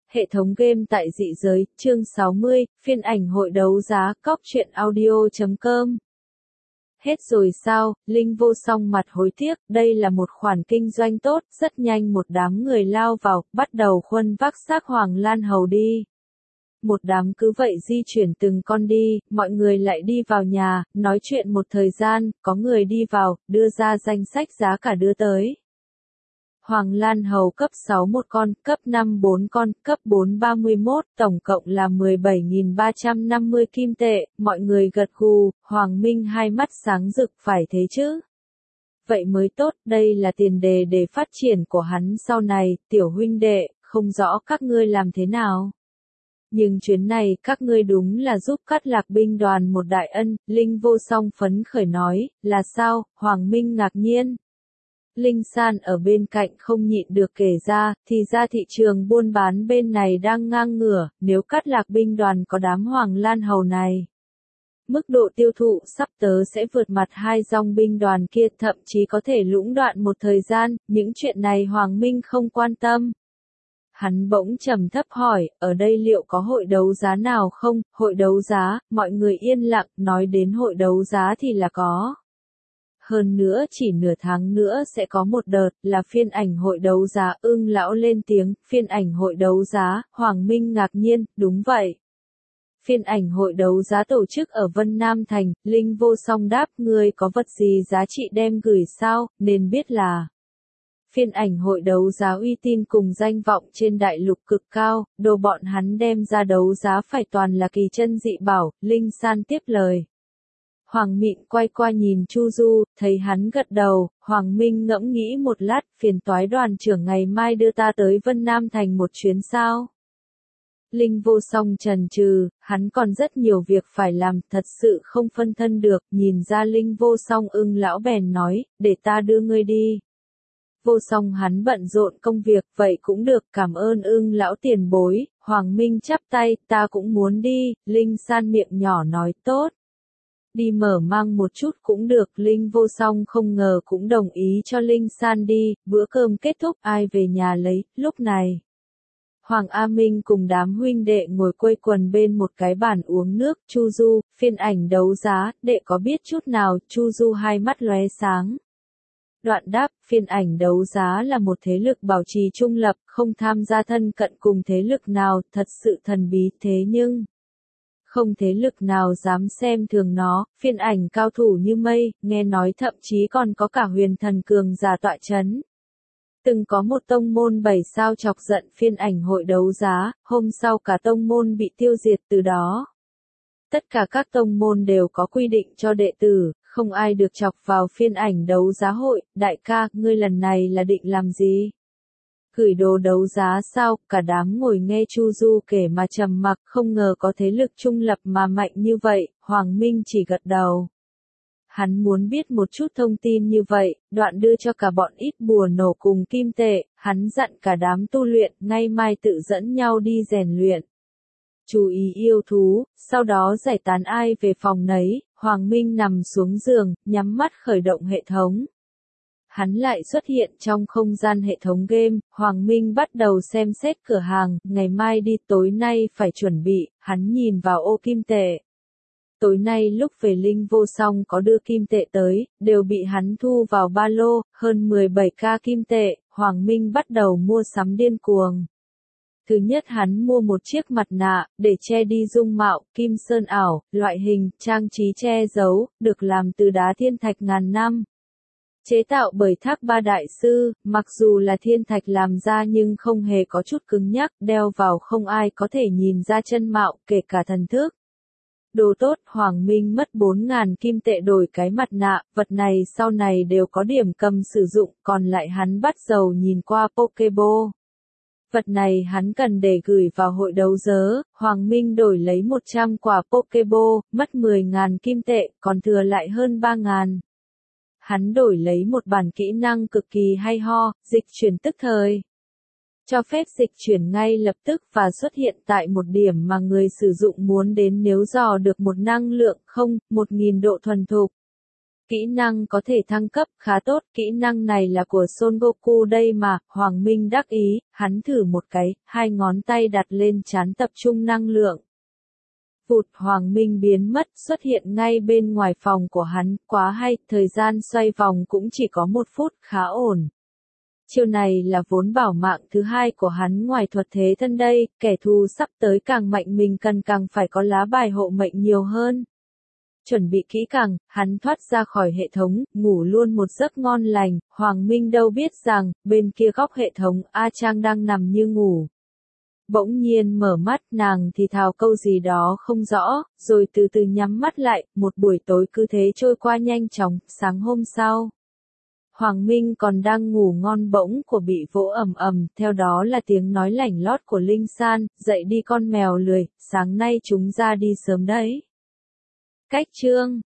Hệ thống game tại dị giới, chương 60, phiên ảnh hội đấu giá, cóc truyện audio.com. Hết rồi sao, Linh Vô Song mặt hối tiếc, đây là một khoản kinh doanh tốt, rất nhanh một đám người lao vào, bắt đầu khuân vác xác Hoàng Lan Hầu đi. Một đám cứ vậy di chuyển từng con đi, mọi người lại đi vào nhà, nói chuyện một thời gian, có người đi vào, đưa ra danh sách giá cả đưa tới. Hoàng Lan Hầu cấp 6 một con, cấp 5 4 con, cấp 4 31, tổng cộng là 17.350 kim tệ, mọi người gật gù, Hoàng Minh hai mắt sáng rực phải thế chứ. Vậy mới tốt, đây là tiền đề để phát triển của hắn sau này, tiểu huynh đệ, không rõ các ngươi làm thế nào. Nhưng chuyến này các ngươi đúng là giúp Cát Lạc binh đoàn một đại ân, Linh Vô Song phấn khởi nói, là sao, Hoàng Minh ngạc nhiên. Linh San ở bên cạnh không nhịn được kể ra, thì ra thị trường buôn bán bên này đang ngang ngửa, nếu Cát Lạc binh đoàn có đám Hoàng Lan Hầu này. Mức độ tiêu thụ sắp tới sẽ vượt mặt hai dòng binh đoàn kia, thậm chí có thể lũng đoạn một thời gian, những chuyện này Hoàng Minh không quan tâm. Hắn bỗng trầm thấp hỏi, ở đây liệu có hội đấu giá nào không? Hội đấu giá, mọi người yên lặng, nói đến hội đấu giá thì là có. Hơn nữa chỉ nửa tháng nữa sẽ có một đợt, là phiên ảnh hội đấu giá. Ưng lão lên tiếng, phiên ảnh hội đấu giá, Hoàng Minh ngạc nhiên, đúng vậy. Phiên ảnh hội đấu giá tổ chức ở Vân Nam Thành, Linh Vô Song đáp, ngươi có vật gì giá trị đem gửi sao, nên biết là. Phiên ảnh hội đấu giá uy tín cùng danh vọng trên đại lục cực cao, đồ bọn hắn đem ra đấu giá phải toàn là kỳ chân dị bảo, Linh San tiếp lời. Hoàng Mịn quay qua nhìn Chu Du, thấy hắn gật đầu, Hoàng Minh ngẫm nghĩ một lát, phiền toái đoàn trưởng ngày mai đưa ta tới Vân Nam Thành một chuyến sao. Linh Vô Song chần chừ, hắn còn rất nhiều việc phải làm, thật sự không phân thân được, nhìn ra Linh Vô Song Ưng lão bèn nói, để ta đưa ngươi đi. Vô Song hắn bận rộn công việc, vậy cũng được, cảm ơn Ưng lão tiền bối, Hoàng Minh chắp tay, ta cũng muốn đi, Linh San miệng nhỏ nói tốt. Đi mở mang một chút cũng được, Linh Vô Song không ngờ cũng đồng ý cho Linh San đi, bữa cơm kết thúc ai về nhà lấy, lúc này. Hoàng A Minh cùng đám huynh đệ ngồi quây quần bên một cái bàn uống nước, Chu Du, phiên ảnh đấu giá, đệ có biết chút nào, Chu Du hai mắt lóe sáng. Đoạn đáp, phiên ảnh đấu giá là một thế lực bảo trì trung lập, không tham gia thân cận cùng thế lực nào, thật sự thần bí, thế nhưng không thế lực nào dám xem thường nó, phiên ảnh cao thủ như mây, nghe nói thậm chí còn có cả huyền thần cường giả tọa chấn. Từng có một tông môn 7 sao chọc giận phiên ảnh hội đấu giá, hôm sau cả tông môn bị tiêu diệt từ đó. Tất cả các tông môn đều có quy định cho đệ tử, không ai được chọc vào phiên ảnh đấu giá hội, đại ca, ngươi lần này là định làm gì? Gửi đồ đấu giá sao, cả đám ngồi nghe Chu Du kể mà trầm mặc, không ngờ có thế lực trung lập mà mạnh như vậy, Hoàng Minh chỉ gật đầu. Hắn muốn biết một chút thông tin như vậy, đoạn đưa cho cả bọn ít bùa nổ cùng kim tệ, hắn dặn cả đám tu luyện, ngay mai tự dẫn nhau đi rèn luyện. Chú ý yêu thú, sau đó giải tán ai về phòng nấy, Hoàng Minh nằm xuống giường, nhắm mắt khởi động hệ thống. Hắn lại xuất hiện trong không gian hệ thống game, Hoàng Minh bắt đầu xem xét cửa hàng, ngày mai đi tối nay phải chuẩn bị, hắn nhìn vào ô kim tệ. Tối nay lúc về Linh Vô Song có đưa kim tệ tới, đều bị hắn thu vào ba lô, hơn 17k kim tệ, Hoàng Minh bắt đầu mua sắm điên cuồng. Thứ nhất hắn mua một chiếc mặt nạ, để che đi dung mạo, kim sơn ảo, loại hình, trang trí che giấu, được làm từ đá thiên thạch ngàn năm. Chế tạo bởi Thác Ba Đại Sư, mặc dù là thiên thạch làm ra nhưng không hề có chút cứng nhắc, đeo vào không ai có thể nhìn ra chân mạo, kể cả thần thức. Đồ tốt, Hoàng Minh mất 4.000 kim tệ đổi cái mặt nạ, vật này sau này đều có điểm cầm sử dụng, còn lại hắn bắt dầu nhìn qua Pokeball. Vật này hắn cần để gửi vào hội đấu giá, Hoàng Minh đổi lấy 100 quả Pokeball, mất 10.000 kim tệ, còn thừa lại hơn 3.000. Hắn đổi lấy một bản kỹ năng cực kỳ hay ho, dịch chuyển tức thời. Cho phép dịch chuyển ngay lập tức và xuất hiện tại một điểm mà người sử dụng muốn đến nếu dò được một năng lượng 1000 độ thuần thục. Kỹ năng có thể thăng cấp, khá tốt, kỹ năng này là của Son Goku đây mà, Hoàng Minh đắc ý, hắn thử một cái, hai ngón tay đặt lên trán tập trung năng lượng. Vụt, Hoàng Minh biến mất, xuất hiện ngay bên ngoài phòng của hắn, quá hay, thời gian xoay vòng cũng chỉ có 1 phút, khá ổn. Chiêu này là vốn bảo mạng thứ hai của hắn ngoài thuật thế thân đây, kẻ thù sắp tới càng mạnh mình cần càng phải có lá bài hộ mệnh nhiều hơn. Chuẩn bị kỹ càng, hắn thoát ra khỏi hệ thống, ngủ luôn một giấc ngon lành, Hoàng Minh đâu biết rằng, bên kia góc hệ thống, A Trang đang nằm như ngủ. Bỗng nhiên mở mắt, nàng thì thào câu gì đó không rõ, rồi từ từ nhắm mắt lại, một buổi tối cứ thế trôi qua nhanh chóng, sáng hôm sau. Hoàng Minh còn đang ngủ ngon bỗng của bị vỗ ầm ầm, theo đó là tiếng nói lảnh lót của Linh San, dậy đi con mèo lười, sáng nay chúng ra đi sớm đấy. Cách chương